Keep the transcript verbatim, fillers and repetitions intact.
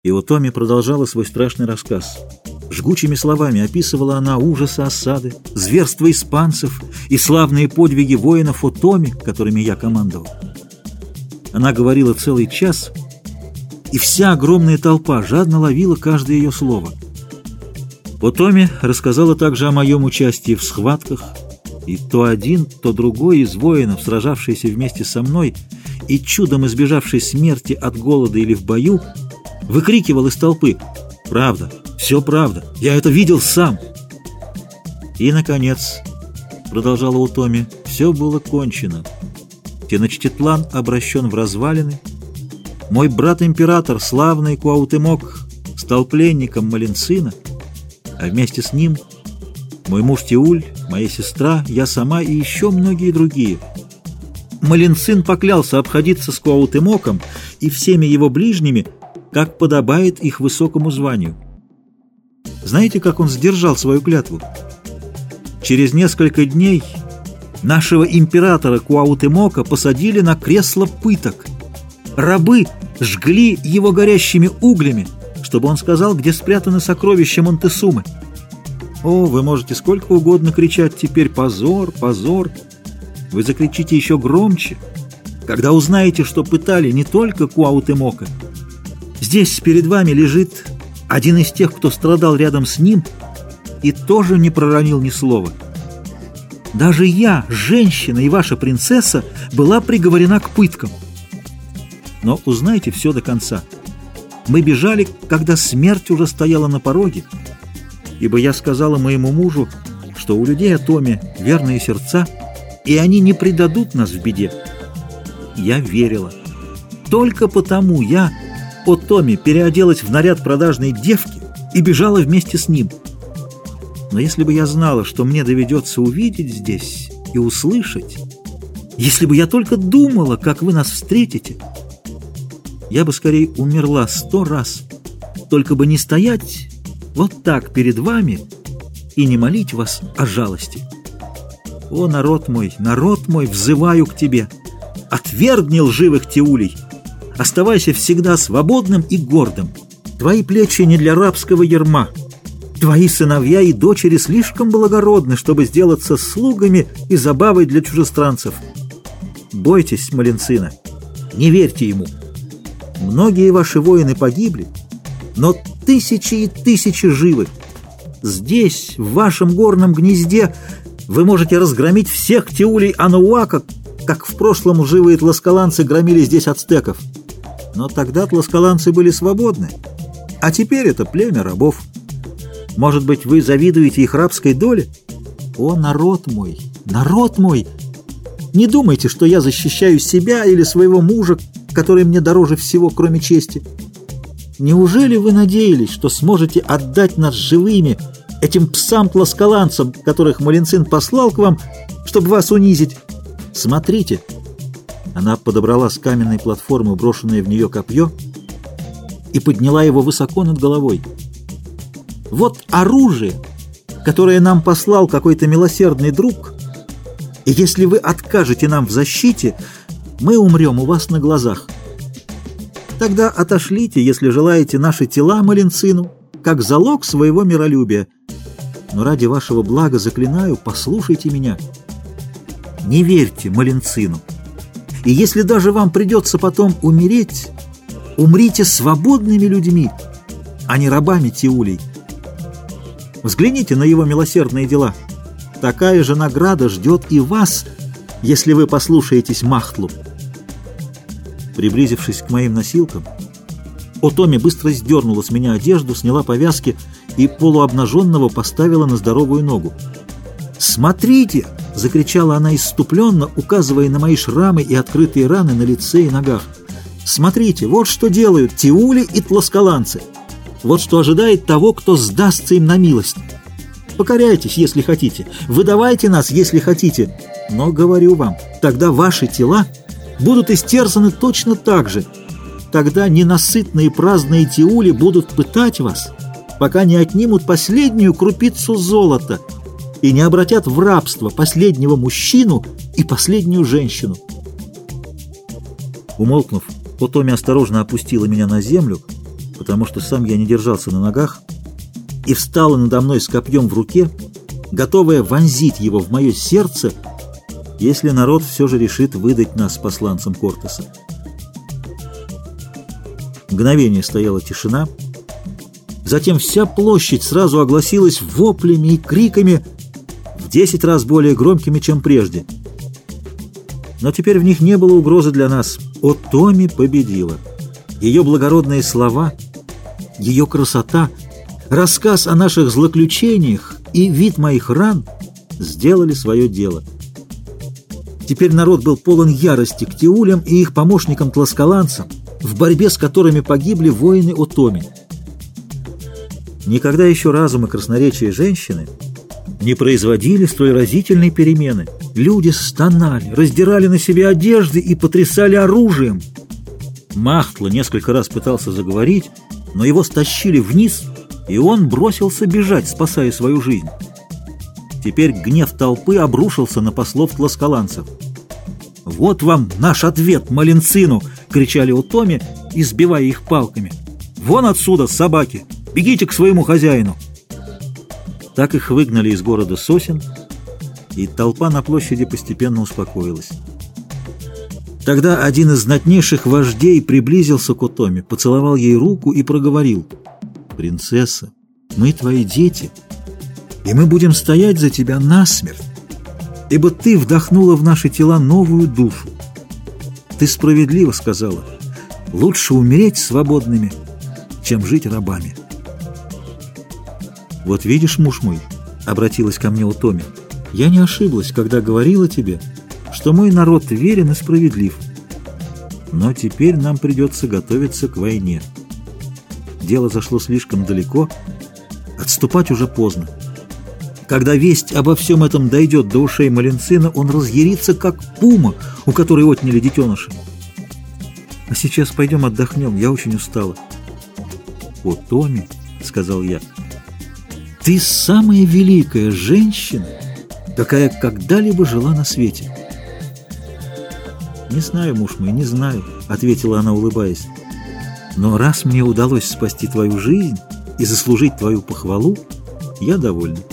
И Утоми продолжала свой страшный рассказ. Жгучими словами описывала она ужасы осады, зверства испанцев и славные подвиги воинов Утоми, которыми я командовал. Она говорила целый час, и вся огромная толпа жадно ловила каждое ее слово. Утоми рассказала также о моем участии в схватках, и то один, то другой из воинов, сражавшийся вместе со мной и чудом избежавший смерти от голода или в бою, выкрикивал из толпы: «Правда, все правда, я это видел сам!» И, наконец, продолжала Утоми, все было кончено. Теночтитлан обращен в развалины, мой брат-император, славный Куаутемок, стал пленником Малинцина, а вместе с ним мой муж Тиуль, моя сестра, я сама и еще многие другие. Малинцин поклялся обходиться с Куаутемоком и всеми его ближними, как подобает их высокому званию. Знаете, как он сдержал свою клятву? Через несколько дней нашего императора Куаутемока посадили на кресло пыток. Рабы жгли его горящими углями, чтобы он сказал, где спрятаны сокровища Монтесумы. О, вы можете сколько угодно кричать теперь «позор, позор». Вы закричите еще громче, когда узнаете, что пытали не только Куаутемока. Здесь перед вами лежит один из тех, кто страдал рядом с ним и тоже не проронил ни слова. Даже я, женщина и ваша принцесса, была приговорена к пыткам. Но узнайте все до конца. Мы бежали, когда смерть уже стояла на пороге, ибо я сказала моему мужу, что у людей Утоми верные сердца, и они не предадут нас в беде. Я верила. Только потому я, Утоми, переоделась в наряд продажной девки и бежала вместе с ним. Но если бы я знала, что мне доведется увидеть здесь и услышать, если бы я только думала, как вы нас встретите, я бы скорее умерла сто раз, только бы не стоять вот так перед вами и не молить вас о жалости. О, народ мой, народ мой, взываю к тебе! Отвергни лживых Тиулей! Оставайся всегда свободным и гордым. Твои плечи не для рабского ярма. Твои сыновья и дочери слишком благородны, чтобы сделаться слугами и забавой для чужестранцев. Бойтесь Малинцина, не верьте ему. Многие ваши воины погибли, но тысячи и тысячи живы. Здесь, в вашем горном гнезде, вы можете разгромить всех Тиулей Анауака, как в прошлом лживые тласкаланцы громили здесь ацтеков. Но тогда тласкаланцы были свободны, а теперь это племя рабов. Может быть, вы завидуете их рабской доле? О, народ мой, народ мой! Не думайте, что я защищаю себя или своего мужа, который мне дороже всего, кроме чести. Неужели вы надеялись, что сможете отдать нас живыми этим псам-тласкаланцам, которых Малинцин послал к вам, чтобы вас унизить? Смотрите!» Она подобрала с каменной платформы брошенное в нее копье и подняла его высоко над головой. «Вот оружие, которое нам послал какой-то милосердный друг, и если вы откажете нам в защите, мы умрем у вас на глазах. Тогда отошлите, если желаете, наши тела Малинцину, как залог своего миролюбия. Но ради вашего блага заклинаю, послушайте меня. Не верьте Малинцину. И если даже вам придется потом умереть, умрите свободными людьми, а не рабами Тиулей. Взгляните на его милосердные дела. Такая же награда ждет и вас, если вы послушаетесь Махтлу». Приблизившись к моим носилкам, Утоми быстро сдернула с меня одежду, сняла повязки и полуобнаженного поставила на здоровую ногу. «Смотрите!» — закричала она исступленно, указывая на мои шрамы и открытые раны на лице и ногах. «Смотрите, вот что делают Тиули и тласкаланцы! Вот что ожидает того, кто сдастся им на милость! Покоряйтесь, если хотите, выдавайте нас, если хотите, но, говорю вам, тогда ваши тела будут истерзаны точно так же. Тогда ненасытные праздные Тиули будут пытать вас, пока не отнимут последнюю крупицу золота и не обратят в рабство последнего мужчину и последнюю женщину». Умолкнув, Утоми осторожно опустила меня на землю, потому что сам я не держался на ногах, и встала надо мной с копьем в руке, готовая вонзить его в мое сердце, если народ все же решит выдать нас посланцам Кортеса. Мгновение стояла тишина, затем вся площадь сразу огласилась воплями и криками, в десять раз более громкими, чем прежде. Но теперь в них не было угрозы для нас. Отоми победила. Ее благородные слова, ее красота, рассказ о наших злоключениях и вид моих ран сделали свое дело. Теперь народ был полон ярости к Тиулям и их помощникам-тласкаланцам, в борьбе с которыми погибли воины Отоми. Никогда еще разум и красноречие женщины не производили столь разительной перемены. Люди стонали, раздирали на себе одежды и потрясали оружием. Махтла несколько раз пытался заговорить, но его стащили вниз, и он бросился бежать, спасая свою жизнь. Теперь гнев толпы обрушился на послов-тласкаланцев. «Вот вам наш ответ, малинцину!» — кричали Отоми, избивая их палками. «Вон отсюда, собаки! Бегите к своему хозяину!» Так их выгнали из города сосен, и толпа на площади постепенно успокоилась. Тогда один из знатнейших вождей приблизился к Отоми, поцеловал ей руку и проговорил: «Принцесса, мы твои дети, и мы будем стоять за тебя насмерть, ибо ты вдохнула в наши тела новую душу. Ты справедливо сказала: лучше умереть свободными, чем жить рабами». «Вот видишь, муж мой, — обратилась ко мне Отоми, — я не ошиблась, когда говорила тебе, что мой народ верен и справедлив. Но теперь нам придется готовиться к войне. Дело зашло слишком далеко, отступать уже поздно. Когда весть обо всем этом дойдет до ушей малинцина, он разъярится, как пума, у которой отняли детеныша. А сейчас пойдем отдохнем, я очень устала». «Отоми, — сказал я, — ты самая великая женщина, какая когда-либо жила на свете». «Не знаю, муж мой, не знаю, — ответила она, улыбаясь, — но раз мне удалось спасти твою жизнь и заслужить твою похвалу, я довольна».